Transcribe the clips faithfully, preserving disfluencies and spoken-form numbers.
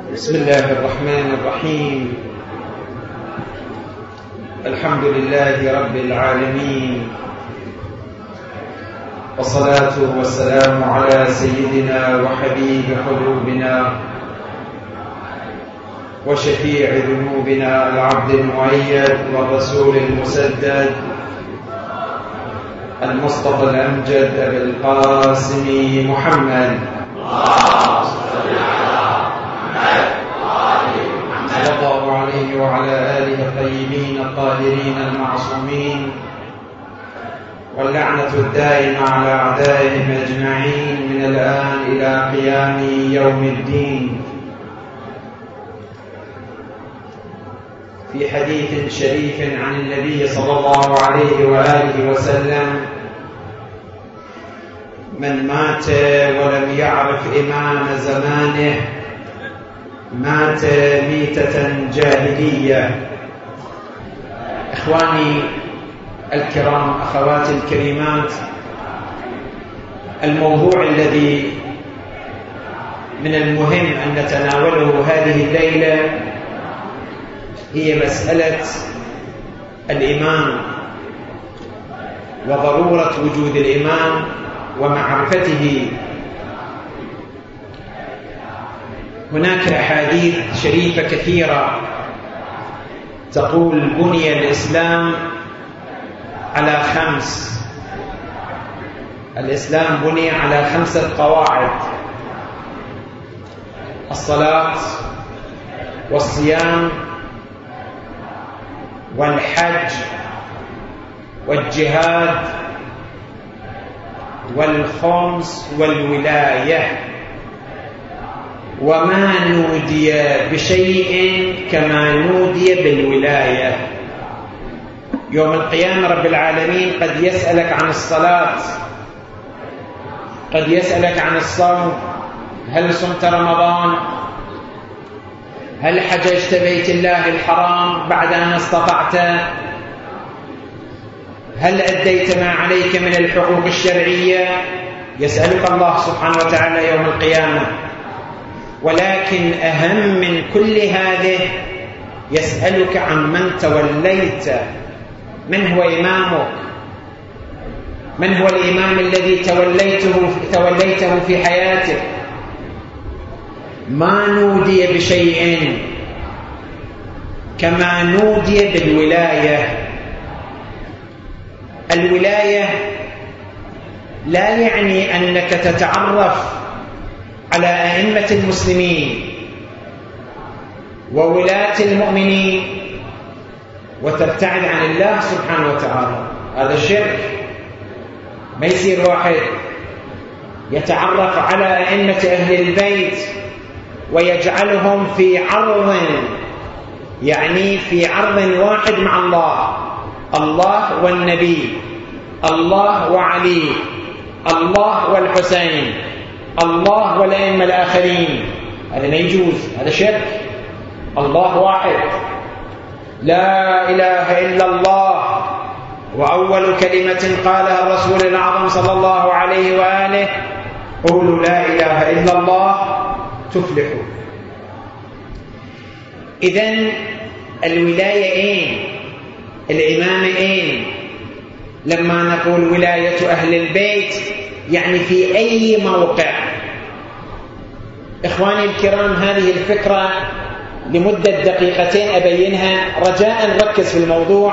بسم الله الرحمن الرحيم. الحمد لله رب العالمين، والصلاة والسلام على سيدنا وحبيب قلوبنا وشفيع ذنوبنا العبد المؤيد والرسول المسدد المصطفى الأمجد أبي القاسم محمد صلى الله عليه وعلى آله الطيبين الطاهرين المعصومين، واللعنة الدائمة على أعدائهم أجمعين من الآن إلى قيام يوم الدين. في حديث شريف عن النبي صلى الله عليه وآله وسلم: من مات ولم يعرف إمام زمانه مات ميتة جاهلية. إخواني الكرام، أخواتي الكريمات، الموضوع الذي من المهم أن نتناوله هذه الليلة هي مسألة الإمام وضرورة وجود الإمام ومعرفته. هناك أحاديث شريفة كثيرة تقول: بني الإسلام على خمس. الإسلام بني على خمسة قواعد: الصلاة والصيام والحج والجهاد والخمس والولاية. وما نودي بشيء كما نودي بالولاية. يوم القيامة رب العالمين قد يسألك عن الصلاة، قد يسألك عن الصوم: هل صمت رمضان؟ هل حججت بيت الله الحرام بعد أن استطعت؟ هل أديت ما عليك من الحقوق الشرعية؟ يسألك الله سبحانه وتعالى يوم القيامة. ولكن أهم من كل هذه يسألك عن من توليت. من هو إمامك؟ من هو الإمام الذي توليته توليته في حياتك؟ ما نودي بشيء كما نودي بالولاية. الولاية لا يعني أنك تتعرف على أئمة المسلمين وولاة المؤمنين وتبتعد عن الله سبحانه وتعالى. هذا الشرك. ما يصير واحد يتعرف على أئمة أهل البيت ويجعلهم في عرض، يعني في عرض واحد مع الله، الله والنبي، الله وعلي، الله والحسين، الله والأئمة الآخرين. هذا لا يجوز، هذا شرك. الله واحد، لا إله إلا الله. وأول كلمة قالها الرسول الأعظم صلى الله عليه وآله: قولوا لا إله إلا الله تفلحوا. إذن الولاية إين؟ الإمام إين؟ لما نقول ولاية أهل البيت يعني في أي موقع. إخواني الكرام، هذه الفكرة لمدة دقيقتين أبينها، رجاء نركز في الموضوع.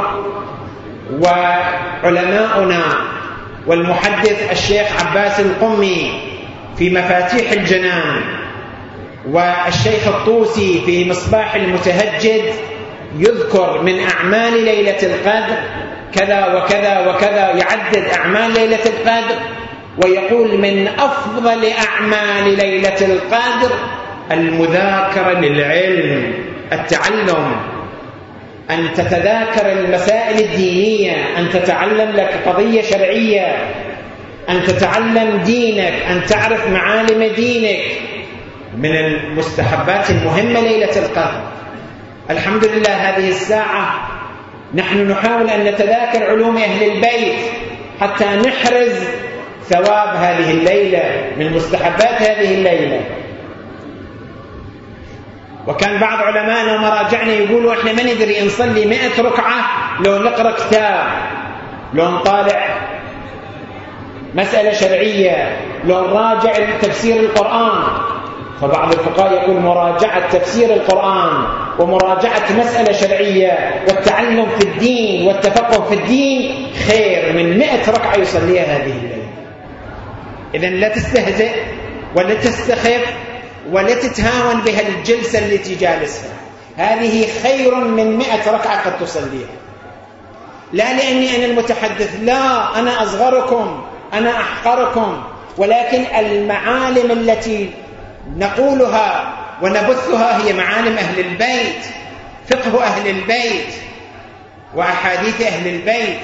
وعلماؤنا والمحدث الشيخ عباس القمي في مفاتيح الجنان، والشيخ الطوسي في مصباح المتهجد، يذكر من أعمال ليلة القدر كذا وكذا وكذا، يعدد أعمال ليلة القدر ويقول: من أفضل أعمال ليلة القدر المذاكرة للعلم، التعلم، أن تتذاكر المسائل الدينية، أن تتعلم لك قضية شرعية، أن تتعلم دينك، أن تعرف معالم دينك. من المستحبات المهمة ليلة القدر. الحمد لله هذه الساعة نحن نحاول أن نتذاكر علوم أهل البيت حتى نحرز ثواب هذه الليلة، من مستحبات هذه الليلة. وكان بعض علمائنا ومراجعنا يقولوا إحنا ما ندري نصلي مئة ركعة لو نقرأ كتاب، لو نطالع مسألة شرعية، لو نراجع تفسير القرآن. فبعض الفقهاء يقول مراجعة تفسير القرآن ومراجعة مسألة شرعية والتعلم في الدين والتفقه في الدين خير من مئة ركعة يصليها هذه الليلة. إذن لا تستهزئ ولا تستخف ولا تتهاون بهالجلسة التي جالسها، هذه خير من مئة ركعة قد تصليها. لا لأني أنا المتحدث، لا، أنا أصغركم، أنا أحقركم، ولكن المعالم التي نقولها ونبثها هي معالم أهل البيت، فقه أهل البيت وأحاديث أهل البيت.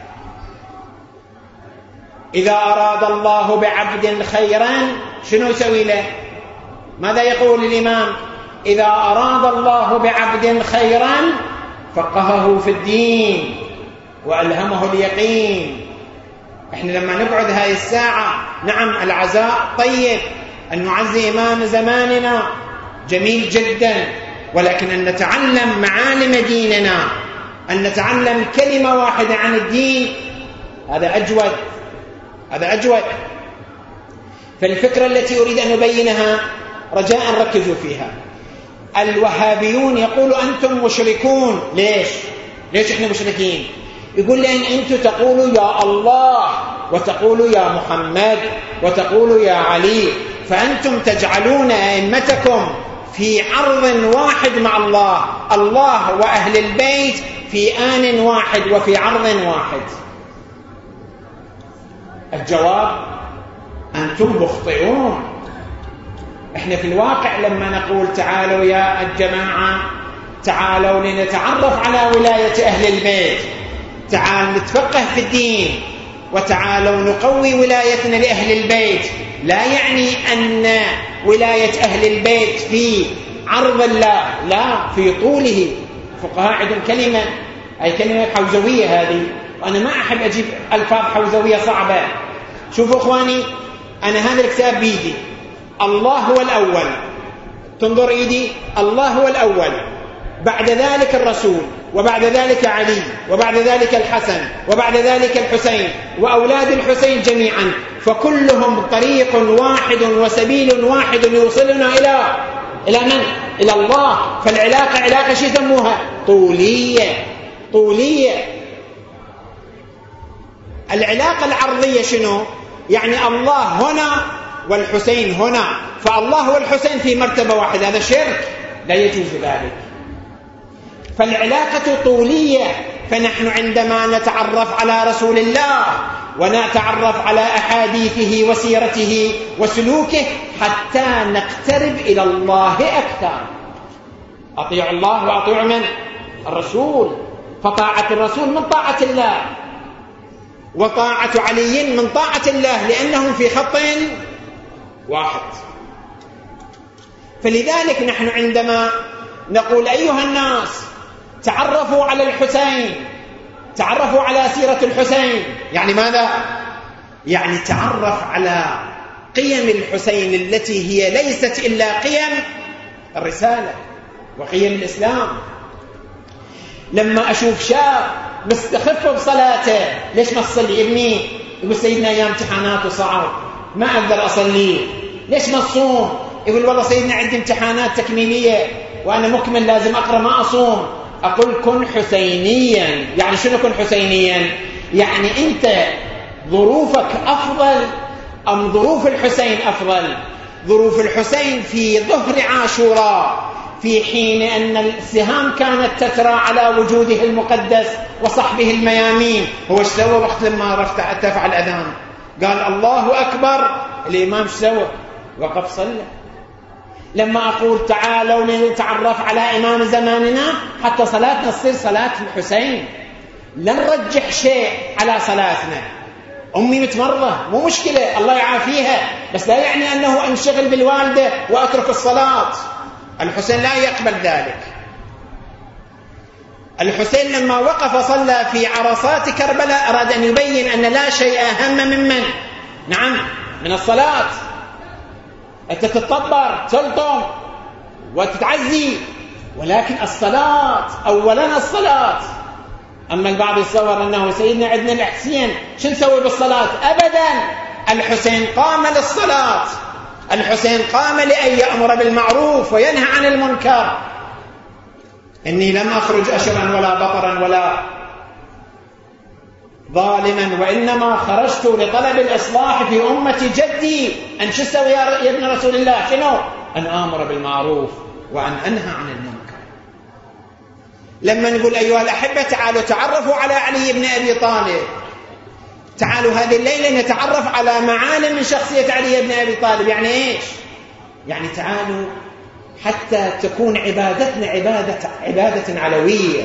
إذا أراد الله بعبد خيرا شنو يسوي له؟ ماذا يقول الإمام؟ إذا أراد الله بعبد خيرا فقهه في الدين وألهمه اليقين. إحنا لما نقعد هاي الساعة، نعم العزاء طيب، أن نعزي إمام زماننا جميل جدا، ولكن أن نتعلم معالم ديننا، أن نتعلم كلمة واحدة عن الدين، هذا أجود، هذا أجود. فالفكرة التي أريد أن نبينها رجاء ركزوا فيها. الوهابيون يقولوا أنتم مشركون. ليش؟ ليش إحنا مشركين؟ يقول لأن أنتم تقولوا يا الله وتقولوا يا محمد وتقولوا يا علي، فأنتم تجعلون أئمتكم في عرض واحد مع الله، الله وأهل البيت في آن واحد وفي عرض واحد. الجواب أنتم مخطئون. إحنا في الواقع لما نقول تعالوا يا الجماعة، تعالوا لنتعرف على ولاية أهل البيت، تعالوا نتفقه في الدين، وتعالوا نقوي ولايتنا لأهل البيت، لا يعني أن ولاية أهل البيت في عرض الله، لا، في طوله. الفقهاء عندهم كلمة، أي كلمة حوزوية هذه، وأنا ما أحب أجيب ألفاظ حوزوية صعبة. شوفوا إخواني، أنا هذا الكتاب بيدي، الله هو الأول، تنظر إيدي، الله هو الأول، بعد ذلك الرسول، وبعد ذلك علي، وبعد ذلك الحسن، وبعد ذلك الحسين، وأولاد الحسين جميعا، فكلهم طريق واحد وسبيل واحد يوصلنا إلى إلى من؟ إلى الله. فالعلاقة علاقة شو يسموها؟ طولية. طولية. العلاقة العرضية شنو؟ يعني الله هنا والحسين هنا، فالله والحسين في مرتبة واحدة، هذا شرك، لا يجوز ذلك. فالعلاقة طولية. فنحن عندما نتعرف على رسول الله ونتعرف على أحاديثه وسيرته وسلوكه حتى نقترب إلى الله أكثر. أطيعوا الله وأطيعوا من؟ الرسول. فطاعة الرسول من طاعة الله، وطاعة علي من طاعة الله، لأنهم في خط واحد. فلذلك نحن عندما نقول أيها الناس تعرفوا على الحسين، تعرفوا على سيرة الحسين، يعني ماذا؟ يعني تعرف على قيم الحسين التي هي ليست إلا قيم الرسالة وقيم الإسلام. لما أشوف شاب مستخف بصلاته، ليش ما تصلي ابني؟ يقول سيدنا أيام امتحانات وصعب ما أقدر أصلي. ليش ما تصوم؟ يقول والله سيدنا عندي امتحانات تكميلية وأنا مكمل لازم أقرأ ما أصوم. أقول كن حسينيا. يعني شنو كن حسينيا؟ يعني أنت ظروفك أفضل أم ظروف الحسين أفضل؟ ظروف الحسين في ظهر عاشوراء، في حين أن السهام كانت تترى على وجوده المقدس وصحبه الميامين، هو ايش سوى وقت لما ارتفع الأذان؟ قال الله أكبر، الإمام ايش سوى؟ وقف صلى. لما أقول تعالوا نتعرف على إمام زماننا حتى صلاتنا تصير صلاة الحسين، لا نرجح شيء على صلاتنا. أمي متمرضة مو مشكلة، الله يعافيها، بس لا يعني أنه أنشغل بالوالدة وأترك الصلاة. الحسين لا يقبل ذلك. الحسين لما وقف صلى في عرصات كربلاء أراد أن يبين أن لا شيء أهم ممن نعم من الصلاة. أنت تتطبر تلطم وتتعزي، ولكن الصلاة أولا الصلاة. أما البعض يتصور أنه سيدنا عندنا الحسين شو نسوي بالصلاة؟ أبدا، الحسين قام للصلاة، الحسين قام لأن يأمر بالمعروف وينهى عن المنكر. إني لم أخرج أشرا ولا بطرا ولا ظالما، وإنما خرجت لطلب الإصلاح في أمة جدي. أن شو أسوي يا ابن رسول الله؟ شنو؟ أن آمر بالمعروف وأن أنهى عن المنكر. لما نقول أيها الأحبة تعالوا تعرفوا على علي بن أبي طالب، تعالوا هذه الليلة نتعرف على معالم من شخصية علي بن أبي طالب. يعني إيش؟ يعني تعالوا حتى تكون عبادتنا عبادة, عبادة علوية.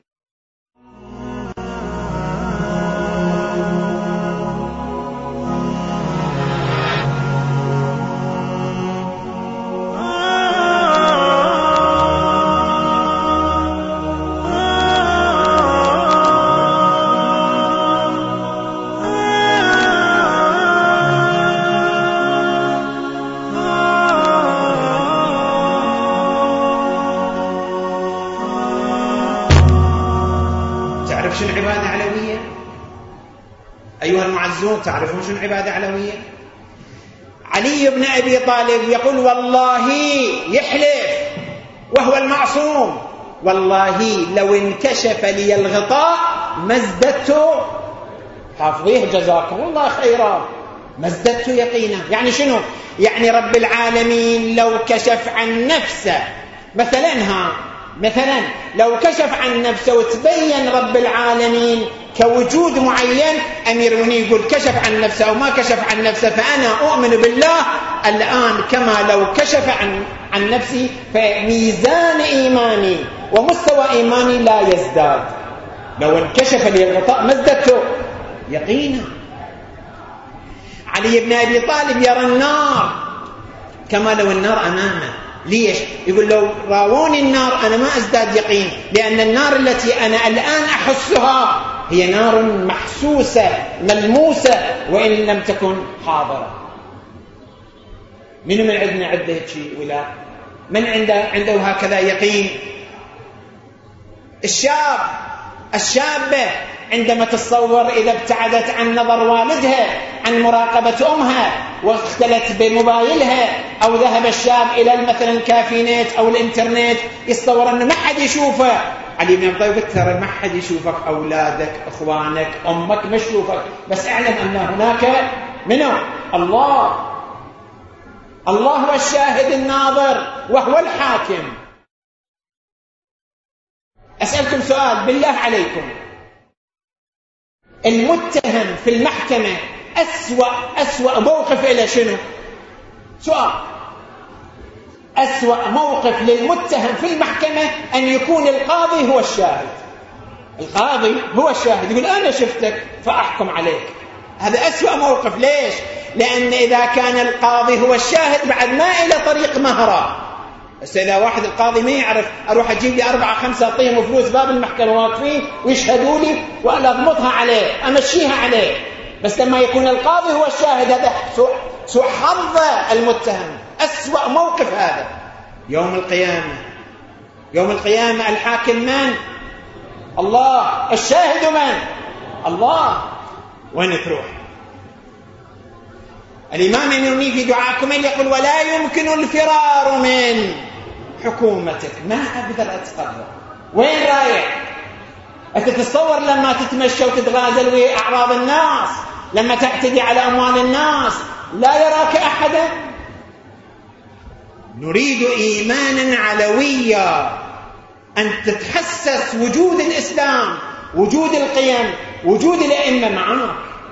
شنو عبادة علوية؟ أيها المعزون تعرفون شنو عبادة علوية؟ علي بن أبي طالب يقول والله، يحلف وهو المعصوم، والله لو انكشف لي الغطاء ما ازددت، حافظيه جزاكم الله خيرا، ما ازددت يقينا. يعني شنو؟ يعني رب العالمين لو كشف عن نفسه مثلا، ها مثلا لو كشف عن نفسه وتبين رب العالمين كوجود معين، أمير مني يقول كشف عن نفسه أو ما كشف عن نفسه، فأنا أؤمن بالله الآن كما لو كشف عن, عن نفسي، فميزان إيماني ومستوى إيماني لا يزداد. لو انكشف لي الغطاء ما ازددت يقينا. علي بن أبي طالب يرى النار كما لو النار أمامه. ليش؟ يقول لو راوني النار أنا ما أزداد يقين، لأن النار التي أنا الآن أحسها هي نار محسوسة ملموسة وإن لم تكن حاضرة. من من عندنا عنده شيء ولا من عنده عنده هكذا يقين؟ الشاب الشابة عندما تتصور إذا ابتعدت عن نظر والدها، عن مراقبة أمها، واختلت بموبايلها، أو ذهب الشاب إلى مثلا الكافينات أو الإنترنت، يتصور أنه ما حد يشوفه. علي بن أبي طالب ترى ما حد يشوفك، أولادك، إخوانك، أمك ما يشوفك، بس اعلم أن هناك منه الله. الله هو الشاهد الناظر وهو الحاكم. أسألكم سؤال بالله عليكم، المتهم في المحكمة أسوأ أسوأ موقف إلى شنو؟ سؤال، أسوأ موقف للمتهم في المحكمة أن يكون القاضي هو الشاهد. القاضي هو الشاهد، يقول أنا شفتك فأحكم عليك. هذا أسوأ موقف. ليش؟ لأن إذا كان القاضي هو الشاهد بعد ما إلى طريق مهرة. بس إذا واحد القاضي ما يعرف، أروح أجيب لي أربعة خمسة أعطيهم فلوس باب المحكمة واقفين ويشهدوا لي وأنا أضمطها عليه أمشيها عليه. بس لما يكون القاضي هو الشاهد هذا سوء, سوء حظ المتهم. أسوأ موقف هذا. يوم القيامة، يوم القيامة الحاكم من؟ الله. الشاهد من؟ الله. وين تروح؟ الإمام النووي في دعاء كميل يقول ولا يمكن الفرار من حكومتك. ما أقدر أتقرب. وين رايح؟ أتتصور لما تتمشى وتتغازل وأعراض الناس، لما تعتدي على أموال الناس، لا يراك أحدا؟ نريد إيمانا علويا، أن تتحسس وجود الإسلام، وجود القيم، وجود الأئمة معاك.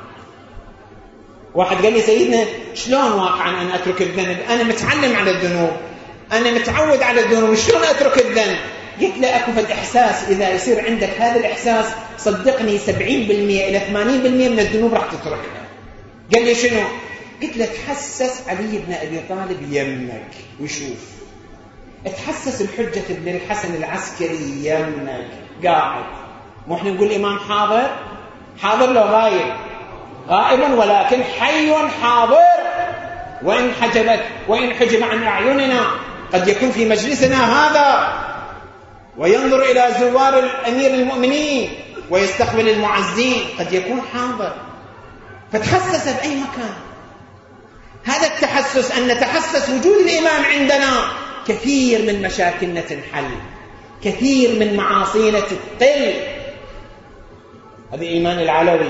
واحد قال لي سيدنا شلون واقعا أن أترك الذنب؟ أنا متعلم على الذنوب، أنا متعود على الذنوب، شلون أترك الذنب؟ قلت له أكو الإحساس، إذا يصير عندك هذا الإحساس صدقني سبعين بالمئة إلى ثمانين بالمئة من الذنوب راح تتركها. قال لي شنو؟ قلت له تحسس علي بن أبي طالب يمنك ويشوف، تحسس الحجة بن الحسن العسكري يمنك قاعد. مو احنا نقول الإمام حاضر؟ حاضر لو غايب؟ غائبا ولكن حي حاضر. وإن حجبت وإن حجب عن أعيننا قد يكون في مجلسنا هذا وينظر إلى زوار الأمير المؤمنين ويستقبل المعزين، قد يكون حاضر، فتحسس بأي مكان. هذا التحسس، أن نتحسس وجود الإمام عندنا، كثير من مشاكلنا تنحل، كثير من معاصينا تقل. هذا الإيمان العلوي.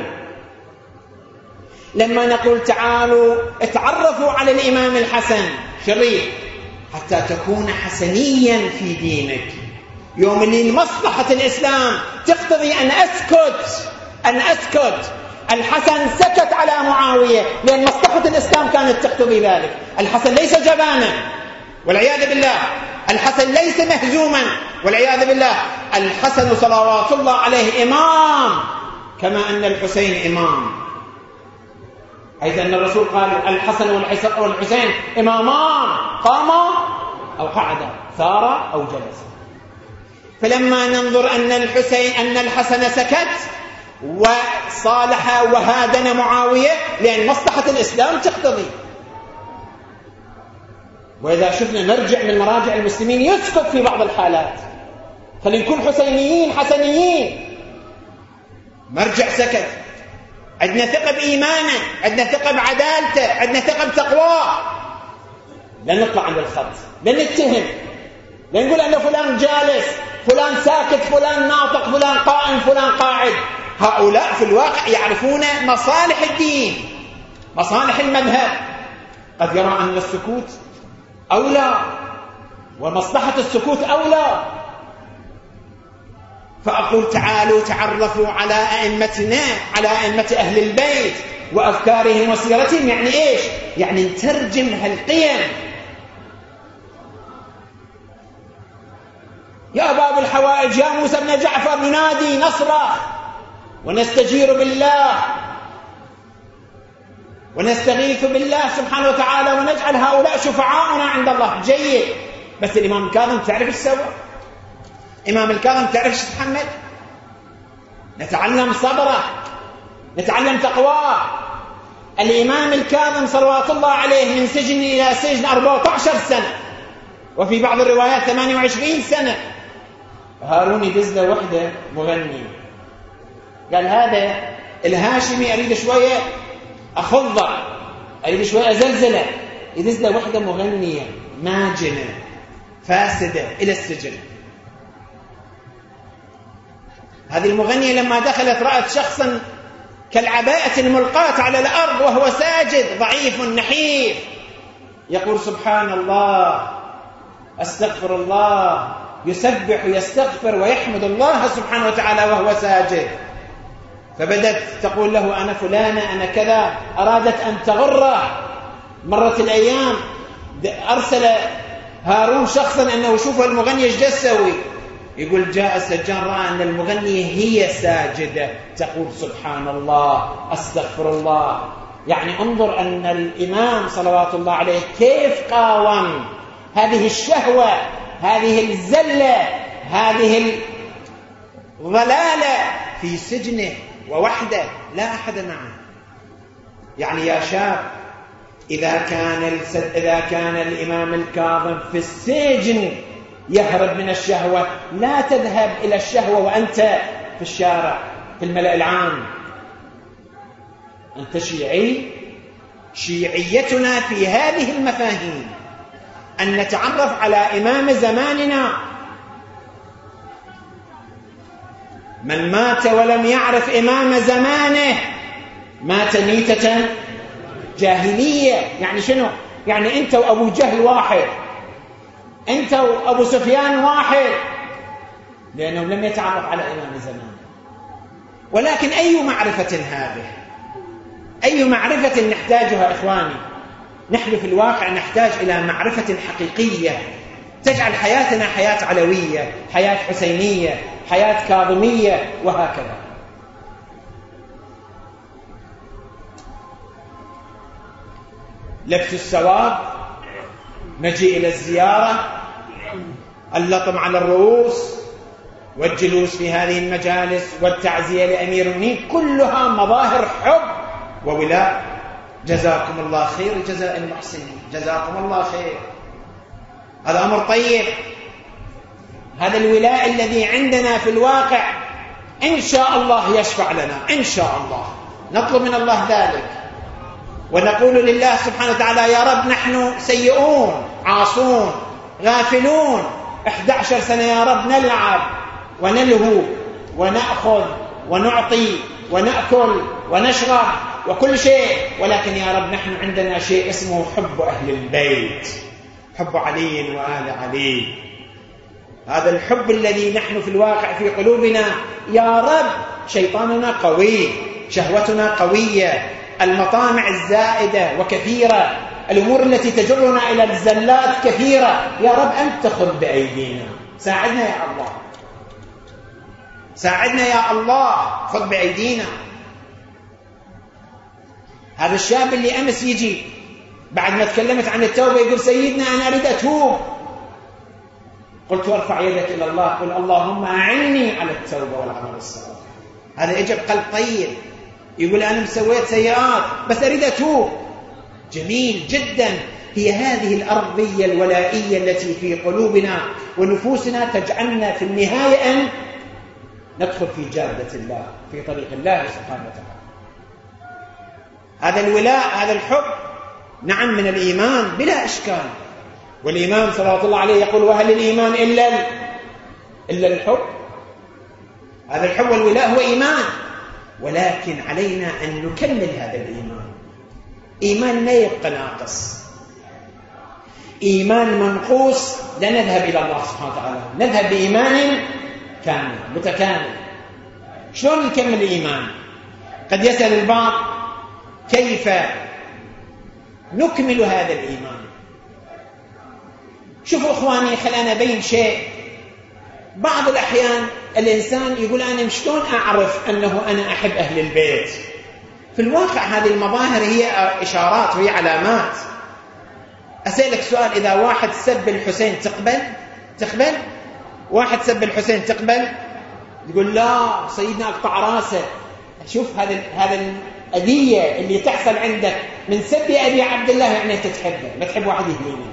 لما نقول تعالوا اتعرفوا على الإمام الحسن شريف حتى تكون حسنيا في دينك، يوم اللي مصلحة الإسلام تقتضي أن أسكت أن أسكت الحسن سكت على معاوية لأن مصلحة الإسلام كانت تقتضي ذلك. الحسن ليس جبانا والعياذ بالله، الحسن ليس مهزوما والعياذ بالله، الحسن صلوات الله عليه إمام كما أن الحسين إمام، حيث أن الرسول قال الحسن والحسين إمامان قاما أو قعدا، ثار أو جلس. فلما ننظر أن الحسين أن الحسن سكت وصالح وهادن معاوية لأن مصلحة الإسلام تقتضي، وإذا شفنا نرجع من مراجع المسلمين يسكت في بعض الحالات، خلينا نكون حسينيين حسنيين، مرجع سكت، عندنا ثقة بإيمانه، عندنا ثقة بعدالته، عندنا ثقة بتقواه، لا نطلع عند الخط، لا نتهم، لا نقول أن فلان جالس، فلان ساكت، فلان ناطق، فلان قائم، فلان قاعد. هؤلاء في الواقع يعرفون مصالح الدين، مصالح المذهب، قد يرى أن السكوت أولى ومصلحة السكوت أولى. فأقول تعالوا تعرفوا على أئمتنا، على أئمة أهل البيت وأفكارهم وسيرتهم. يعني إيش؟ يعني نترجم هالقيم. يا باب الحوائج يا موسى بن جعفر ننادي نصرخ ونستجير بالله ونستغيث بالله سبحانه وتعالى ونجعل هؤلاء شفعاؤنا عند الله. جيد، بس الإمام الكاظم تعرف ايش سوى؟ إمام الكاظم تعرف ايش تحمل؟ نتعلم صبره، نتعلم تقواه. الإمام الكاظم صلوات الله عليه من سجن إلى سجن أربعة عشر سنة، وفي بعض الروايات ثمانية وعشرين سنة. هارون يدز له وحده مغني، قال هذا الهاشمي أريد شوية أخضع، أريد شوية أزلزله، يدز له وحده مغنية ماجنة فاسدة إلى السجن. هذه المغنية لما دخلت رأت شخصا كالعباءة الملقاة على الأرض وهو ساجد ضعيف نحيف يقول سبحان الله أستغفر الله، يسبح ويستغفر ويحمد الله سبحانه وتعالى وهو ساجد. فبدت تقول له أنا فلانة أنا كذا، أرادت أن تغره. مرت الأيام أرسل هارون شخصا أنه شوف المغنية ايش تسوي، يقول جاء السجان رأى أن المغنية هي ساجدة تقول سبحان الله أستغفر الله. يعني انظر أن الإمام صلوات الله عليه كيف قاوم هذه الشهوة، هذه الزلة، هذه الضلالة في سجنه ووحده لا أحد معه. يعني يا شاب، إذا كان إذا كان الإمام الكاظم في السجن يهرب من الشهوة، لا تذهب إلى الشهوة وأنت في الشارع في الملأ العام. أنت شيعي. شيعيتنا في هذه المفاهيم، أن نتعرف على إمام زماننا. من مات ولم يعرف إمام زمانه مات ميتة جاهلية. يعني شنو؟ يعني أنت وأبو جهل واحد، أنت وأبو سفيان واحد، لأنهم لم يتعرف على إمام زمانه. ولكن أي معرفة هذه؟ أي معرفة نحتاجها إخواني؟ نحن في الواقع نحتاج إلى معرفة حقيقية تجعل حياتنا حياة علوية، حياة حسينية، حياة كاظمية، وهكذا. لبس السواد، مجيء إلى الزيارة، اللطم على الرؤوس، والجلوس في هذه المجالس، والتعزية لأمير المؤمنين، كلها مظاهر حب وولاء. جزاكم الله خير جزاء المحسنين، جزاكم الله خير. هذا أمر طيب. هذا الولاء الذي عندنا في الواقع إن شاء الله يشفع لنا، إن شاء الله نطلب من الله ذلك، ونقول لله سبحانه وتعالى يا رب نحن سيئون عاصون غافلون، إحدى عشر سنة يا رب نلعب ونلهو ونأخذ ونعطي ونأكل ونشرب وكل شيء، ولكن يا رب نحن عندنا شيء اسمه حب أهل البيت، حب علي وآل علي. هذا الحب الذي نحن في الواقع في قلوبنا يا رب شيطاننا قوي، شهوتنا قوية، المطامع الزائدة وكثيرة، الأمور التي تجرنا إلى الزلات كثيرة. يا رب أنت خذ بأيدينا، ساعدنا يا الله، ساعدنا يا الله، خذ بأيدينا. هذا الشاب اللي أمس يجي بعد ما تكلمت عن التوبة يقول سيدنا أنا أريد أتوب. قلت وارفع يدك إلى الله، قل اللهم أعني على التوبة والعمل الصالح. هذا إجا بقلب طيب، يقول أنا مسويت سيئات بس أريد أتوب. جميل جدا. هي هذه الأرضية الولائية التي في قلوبنا ونفوسنا تجعلنا في النهاية أن ندخل في جادة الله، في طريق الله سبحانه وتعالى. هذا الولاء، هذا الحب نعم من الإيمان بلا إشكال. والإمام صلى الله عليه يقول وهل الإيمان إلا إلا الحب؟ هذا الحب والولاء هو إيمان، ولكن علينا أن نكمل هذا الإيمان. إيمان لا يبقى ناقص، إيمان منقوص لا نذهب إلى الله سبحانه وتعالى، نذهب بإيمان كامل متكامل. شلون نكمل الإيمان؟ قد يسأل البعض كيف نكمل هذا الإيمان. شوفوا إخواني، خلينا أبين شيء. بعض الأحيان الإنسان يقول أنا شلون أعرف أنه أنا أحب أهل البيت؟ في الواقع هذه المظاهر هي إشارات وهي علامات. أسألك سؤال، إذا واحد سب الحسين تقبل؟ تقبل؟ واحد سب الحسين تقبل؟ يقول لا سيدنا أقطع راسه. شوف هذا هذا الأذية اللي تحصل عندك من سب أبي عبد الله، يعني أنت تحبه، ما تحب واحد يهينه.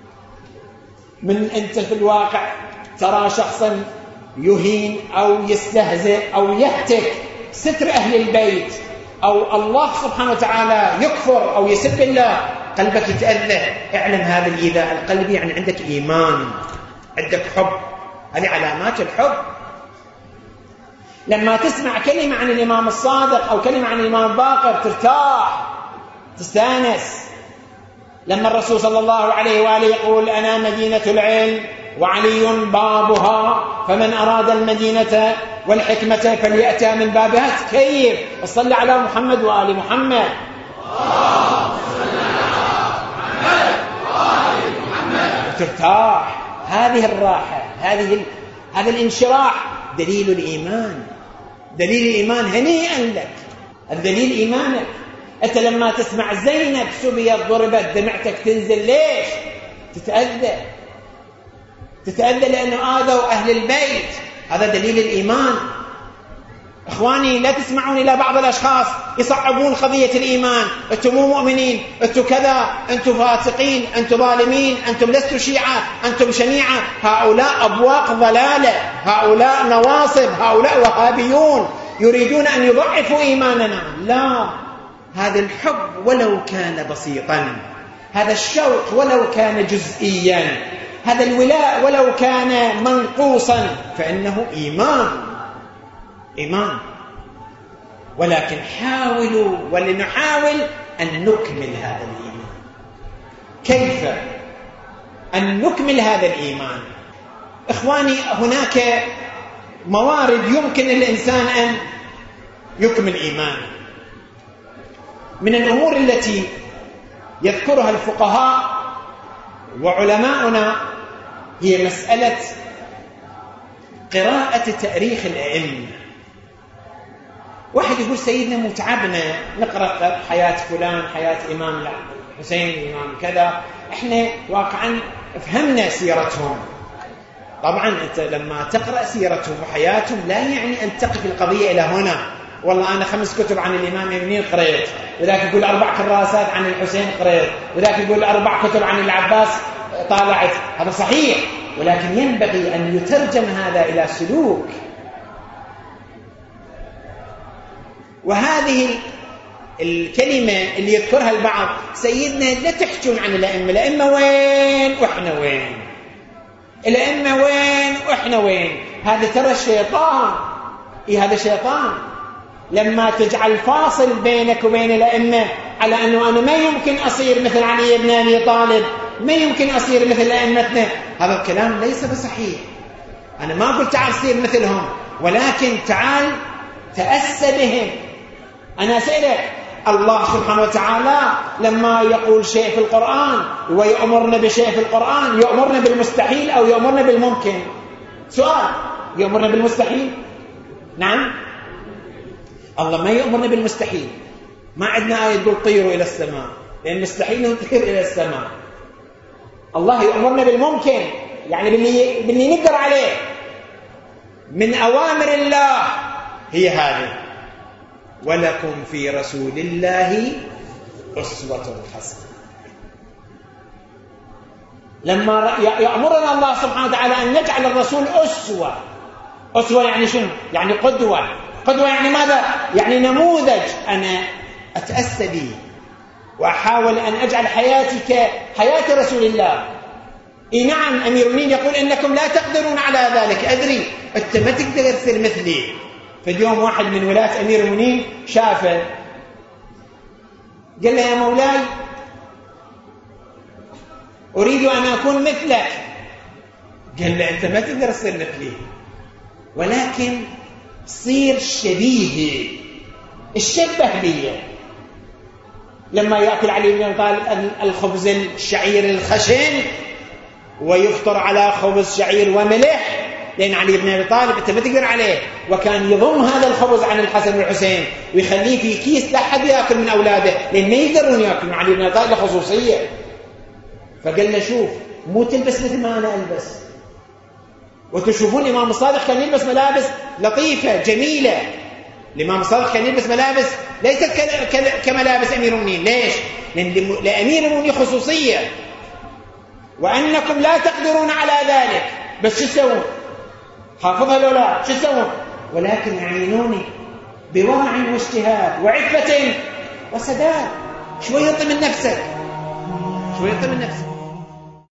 من أنت في الواقع ترى شخصا يهين أو يستهزئ أو يهتك ستر أهل البيت أو الله سبحانه وتعالى يكفر أو يسب الله، قلبك يتأذى. اعلم هذا الإيذاء القلبي يعني عندك إيمان، عندك حب. هذه علامات الحب. لما تسمع كلمة عن الإمام الصادق أو كلمة عن الإمام الباقر ترتاح، تستانس. لما الرسول صلى الله عليه وآله يقول أنا مدينة العلم وعلي بابها، فمن أراد المدينة والحكمة فليأتى من بابها، كيف صلى على محمد وآل محمد. ترتاح. هذه الراحة، هذه هذا الانشراح دليل الإيمان، دليل الإيمان. هنيئا لك، الدليل إيمانك. أنت لما تسمع زينب سبيت ضربت دمعتك تنزل، ليش؟ تتأذى، تتأذى لأنه آذوا أهل البيت. هذا دليل الإيمان. إخواني لا تسمعون إلى بعض الأشخاص يصعبون قضية الإيمان، أنتم مو مؤمنين، أنتم كذا، أنتم فاسقين، أنتم ظالمين، أنتم لستوا شيعة، أنتم شنيعة. هؤلاء أبواق ضلالة، هؤلاء نواصب، هؤلاء وهابيون يريدون أن يضعفوا إيماننا. لا، هذا الحب ولو كان بسيطا، هذا الشوق ولو كان جزئيا، هذا الولاء ولو كان منقوصا، فإنه إيمان، إيمان. ولكن حاولوا ولنحاول أن نكمل هذا الإيمان. كيف أن نكمل هذا الإيمان؟ إخواني، هناك موارد يمكن الإنسان أن يكمل إيمانه. من الأمور التي يذكرها الفقهاء وعلماؤنا هي مسألة قراءة تاريخ الأئمة. واحد يقول سيدنا متعبنا نقرأ حياة فلان، حياة إمام الحسين، إمام كذا، إحنا واقعا فهمنا سيرتهم. طبعا أنت لما تقرأ سيرتهم وحياتهم لا يعني أن تقف القضية إلى هنا. والله أنا خمس كتب عن الإمام ابن قريت، وذاك يقول أربع كراسات عن الحسين قريت، وذاك يقول أربع كتب عن العباس طالعت، هذا صحيح، ولكن ينبغي أن يترجم هذا إلى سلوك. وهذه الكلمة اللي يذكرها البعض، سيدنا لا تحجون عن الأئمة، الأئمة وين وإحنا وين، الأئمة وين وإحنا وين، هذا ترى الشيطان. إيه هذا شيطان، لما تجعل فاصل بينك وبين الأئمة على أنه أنا ما يمكن أصير مثل علي بن أبي طالب، ما يمكن أصير مثل أئمتنا، هذا الكلام ليس بصحيح. أنا ما قلت تعال صير مثلهم، ولكن تعال تأسى بهم. أنا أسألك، الله سبحانه وتعالى لما يقول شيء في القرآن ويأمرنا بشيء في القرآن، يأمرنا بالمستحيل أو يأمرنا بالممكن؟ سؤال، يأمرنا بالمستحيل؟ نعم، الله ما يأمرنا بالمستحيل. ما عندنا آية تقول طيروا إلى السماء، لأن مستحيل نطير إلى السماء. الله يأمرنا بالممكن، يعني باللي, باللي نقدر عليه من أوامر الله هي هذه: ولكم في رسول الله أسوة حسنة. لما يأمرنا الله سبحانه وتعالى أن نجعل الرسول أسوة، أسوة يعني شنو؟ يعني قدوة. قدوة يعني ماذا؟ يعني نموذج أنا أتأسى به وأحاول أن أجعل حياتي كحياة رسول الله. إيه نعم، أمير المؤمنين يقول إنكم لا تقدرون على ذلك، أدري أنت ما تقدر تصير مثلي. فاليوم واحد من ولاة أمير المؤمنين شافه، قال له يا مولاي أريد أن أكون مثلك. قال له أنت ما تقدر تصير مثلي، ولكن صير شبيه، الشبه لي. لما يأكل علي بن أبي طالب الخبز الشعير الخشن ويفطر على خبز شعير وملح، لأن علي بن أبي طالب أنت ما تقدر عليه، وكان يضم هذا الخبز عن الحسن والحسين ويخليه في كيس لا حد يأكل من أولاده، لأن ما يقدرون يأكلون. علي بن أبي طالب خصوصية. فقال له شوف، مو تلبس مثل ما أنا ألبس. وتشوفون الإمام الصادق كان يلبس ملابس لطيفة جميلة. الإمام الصادق كان يلبس ملابس ليست كملابس أمير المؤمنين. ليش؟ لأن لأمير المؤمنين خصوصية، وأنكم لا تقدرون على ذلك، بس شو تسوون؟ حافظها لو لا شو تسوون؟ ولكن يعينوني بورع واجتهاد وعفة وسداد. شوي يطي من نفسك، شوي يطي من نفسك.